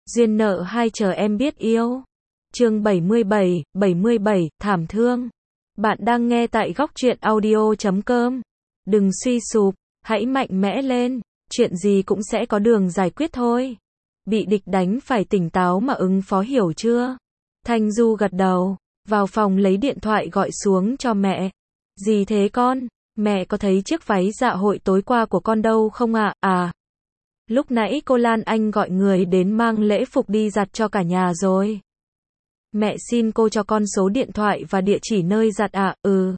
Duyên nợ hai chờ em biết yêu. Chương 77, thảm thương. Bạn đang nghe tại góc truyện audio.com. Đừng suy sụp, hãy mạnh mẽ lên, chuyện gì cũng sẽ có đường giải quyết thôi. Bị địch đánh phải tỉnh táo mà ứng phó, hiểu chưa? Thanh Du gật đầu, vào phòng lấy điện thoại gọi xuống cho mẹ. Gì thế con? Mẹ có thấy chiếc váy dạ hội tối qua của con đâu không ạ? Lúc nãy cô Lan Anh gọi người đến mang lễ phục đi giặt cho cả nhà rồi. Mẹ xin cô cho con số điện thoại và địa chỉ nơi giặt ạ.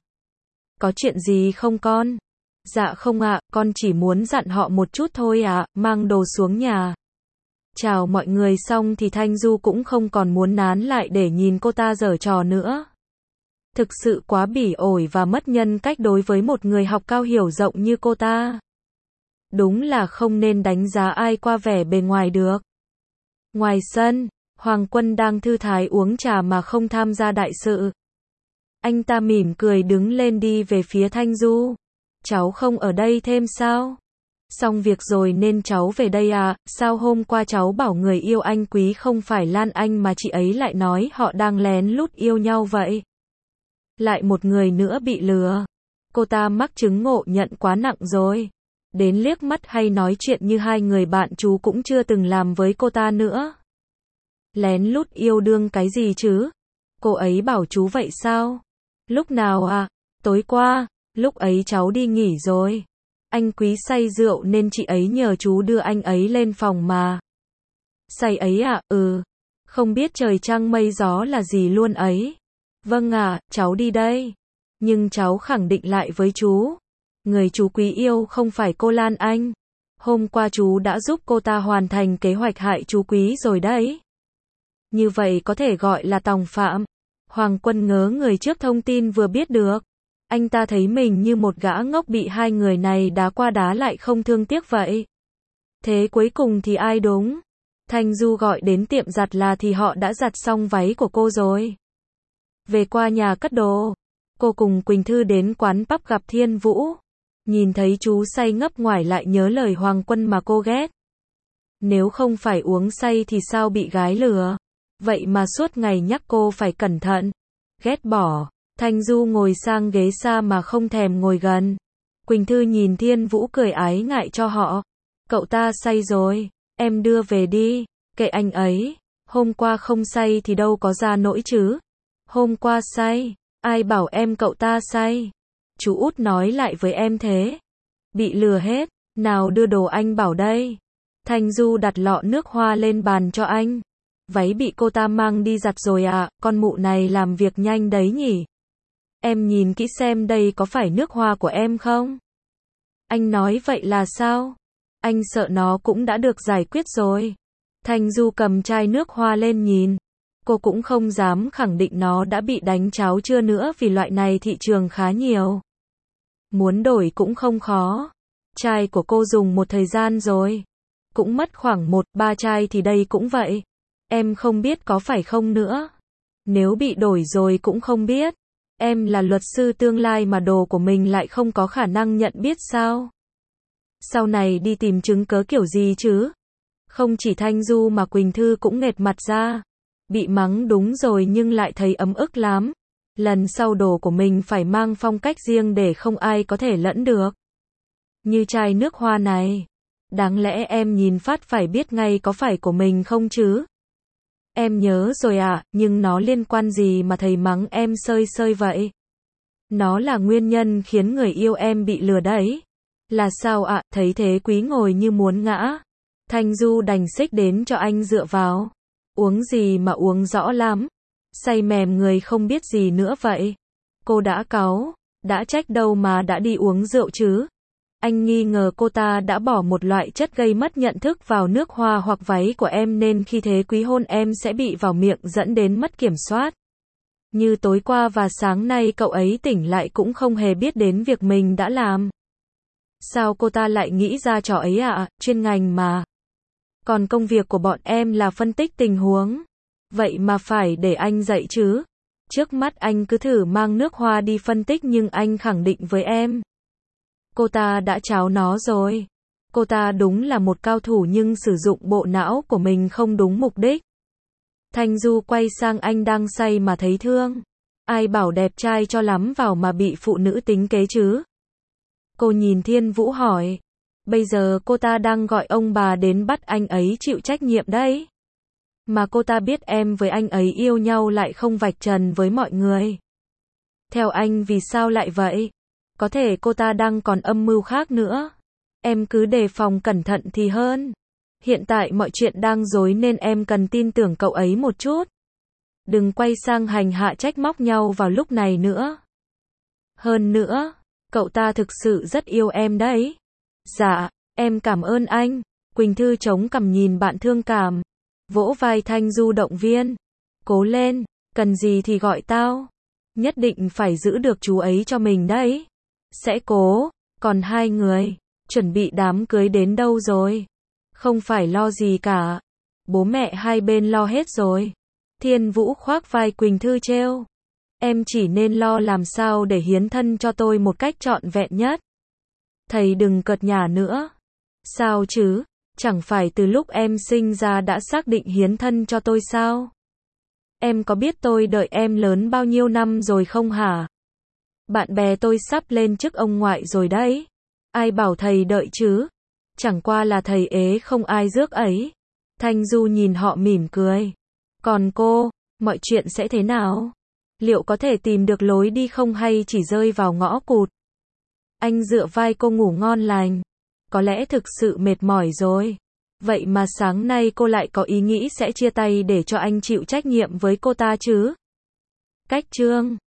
Có chuyện gì không con? Dạ không ạ, con chỉ muốn dặn họ một chút thôi ạ, mang đồ xuống nhà. Chào mọi người xong thì Thanh Du cũng không còn muốn nán lại để nhìn cô ta giở trò nữa. Thực sự quá bỉ ổi và mất nhân cách đối với một người học cao hiểu rộng như cô ta. Đúng là không nên đánh giá ai qua vẻ bề ngoài được. Ngoài sân, Hoàng Quân đang thư thái uống trà mà không tham gia đại sự. Anh ta mỉm cười đứng lên đi về phía Thanh Du. Cháu không ở đây thêm sao? Xong việc rồi nên cháu về đây à? Sao hôm qua cháu bảo người yêu anh quý không phải Lan Anh mà chị ấy lại nói họ đang lén lút yêu nhau vậy? Lại một người nữa bị lừa. Cô ta mắc chứng ngộ nhận quá nặng rồi. Đến liếc mắt hay nói chuyện như hai người bạn chú cũng chưa từng làm với cô ta nữa. Lén lút yêu đương cái gì chứ? Cô ấy bảo chú vậy sao? Lúc nào à? Tối qua, lúc ấy cháu đi nghỉ rồi. Anh quý say rượu nên chị ấy nhờ chú đưa anh ấy lên phòng mà. Say ấy à? Không biết trời trăng mây gió là gì luôn ấy. Vâng ạ, cháu đi đây. Nhưng cháu khẳng định lại với chú. Người chú quý yêu không phải cô Lan Anh. Hôm qua chú đã giúp cô ta hoàn thành kế hoạch hại chú quý rồi đấy. Như vậy có thể gọi là tòng phạm. Hoàng Quân ngớ người trước thông tin vừa biết được. Anh ta thấy mình như một gã ngốc bị hai người này đá qua đá lại không thương tiếc vậy. Thế cuối cùng thì ai đúng? Thanh Du gọi đến tiệm giặt là thì họ đã giặt xong váy của cô rồi. Về qua nhà cất đồ. Cô cùng Quỳnh Thư đến quán pub gặp Thiên Vũ. Nhìn thấy chú say ngấp ngoải lại nhớ lời Hoàng Quân mà cô ghét. Nếu không phải uống say thì sao bị gái lừa? Vậy mà suốt ngày nhắc cô phải cẩn thận. Ghét bỏ. Thanh Du ngồi sang ghế xa mà không thèm ngồi gần. Quỳnh Thư nhìn Thiên Vũ cười ái ngại cho họ. Cậu ta say rồi. Em đưa về đi. Kệ anh ấy. Hôm qua không say thì đâu có ra nỗi chứ. Hôm qua say. Ai bảo em cậu ta say? Chú út nói lại với em thế. Bị lừa hết. Nào đưa đồ anh bảo đây. Thanh Du đặt lọ nước hoa lên bàn cho anh. Váy bị cô ta mang đi giặt rồi à, con mụ này làm việc nhanh đấy nhỉ. Em nhìn kỹ xem đây có phải nước hoa của em không? Anh nói vậy là sao? Anh sợ nó cũng đã được giải quyết rồi. Thanh Du cầm chai nước hoa lên nhìn. Cô cũng không dám khẳng định nó đã bị đánh cháo chưa nữa vì loại này thị trường khá nhiều. Muốn đổi cũng không khó. Chai của cô dùng một thời gian rồi. Cũng mất khoảng 1-3 chai thì đây cũng vậy. Em không biết có phải không nữa. Nếu bị đổi rồi cũng không biết. Em là luật sư tương lai mà đồ của mình lại không có khả năng nhận biết sao? Sau này đi tìm chứng cớ kiểu gì chứ? Không chỉ Thanh Du mà Quỳnh Thư cũng nghệt mặt ra. Bị mắng đúng rồi nhưng lại thấy ấm ức lắm. Lần sau đồ của mình phải mang phong cách riêng để không ai có thể lẫn được. Như chai nước hoa này. Đáng lẽ em nhìn phát phải biết ngay có phải của mình không chứ? Em nhớ rồi ạ, nhưng nó liên quan gì mà thầy mắng em sơi sơi vậy? Nó là nguyên nhân khiến người yêu em bị lừa đấy. Là sao ạ? Thấy thế Quý ngồi như muốn ngã. Thanh Du đành xích đến cho anh dựa vào. Uống gì mà uống rõ lắm. Say mềm người không biết gì nữa vậy. Cô đã cáu, đã trách đâu mà đã đi uống rượu chứ. Anh nghi ngờ cô ta đã bỏ một loại chất gây mất nhận thức vào nước hoa hoặc váy của em nên khi thế Quý hôn em sẽ bị vào miệng dẫn đến mất kiểm soát. Như tối qua và sáng nay cậu ấy tỉnh lại cũng không hề biết đến việc mình đã làm. Sao cô ta lại nghĩ ra trò ấy ạ? Chuyên ngành mà. Còn công việc của bọn em là phân tích tình huống. Vậy mà phải để anh dạy chứ. Trước mắt anh cứ thử mang nước hoa đi phân tích nhưng anh khẳng định với em. Cô ta đã cháo nó rồi. Cô ta đúng là một cao thủ nhưng sử dụng bộ não của mình không đúng mục đích. Thanh Du quay sang anh đang say mà thấy thương. Ai bảo đẹp trai cho lắm vào mà bị phụ nữ tính kế chứ? Cô nhìn Thiên Vũ hỏi. Bây giờ cô ta đang gọi ông bà đến bắt anh ấy chịu trách nhiệm đấy. Mà cô ta biết em với anh ấy yêu nhau lại không vạch trần với mọi người. Theo anh vì sao lại vậy? Có thể cô ta đang còn âm mưu khác nữa. Em cứ đề phòng cẩn thận thì hơn. Hiện tại mọi chuyện đang rối nên em cần tin tưởng cậu ấy một chút. Đừng quay sang hành hạ trách móc nhau vào lúc này nữa. Hơn nữa, cậu ta thực sự rất yêu em đấy. Dạ, em cảm ơn anh. Quỳnh Thư chống cằm nhìn bạn thương cảm. Vỗ vai Thanh Du động viên. Cố lên, cần gì thì gọi tao. Nhất định phải giữ được chú ấy cho mình đấy. Sẽ cố. Còn hai người, chuẩn bị đám cưới đến đâu rồi? Không phải lo gì cả. Bố mẹ hai bên lo hết rồi. Thiên Vũ khoác vai Quỳnh Thư trêu. Em chỉ nên lo làm sao để hiến thân cho tôi một cách trọn vẹn nhất. Thầy đừng cợt nhả nữa. Sao chứ? Chẳng phải từ lúc em sinh ra đã xác định hiến thân cho tôi sao? Em có biết tôi đợi em lớn bao nhiêu năm rồi không hả? Bạn bè tôi sắp lên chức ông ngoại rồi đấy. Ai bảo thầy đợi chứ? Chẳng qua là thầy ế không ai rước ấy. Thanh Du nhìn họ mỉm cười. Còn cô, mọi chuyện sẽ thế nào? Liệu có thể tìm được lối đi không hay chỉ rơi vào ngõ cụt? Anh dựa vai cô ngủ ngon lành. Có lẽ thực sự mệt mỏi rồi. Vậy mà sáng nay cô lại có ý nghĩ sẽ chia tay để cho anh chịu trách nhiệm với cô ta chứ? Cách chương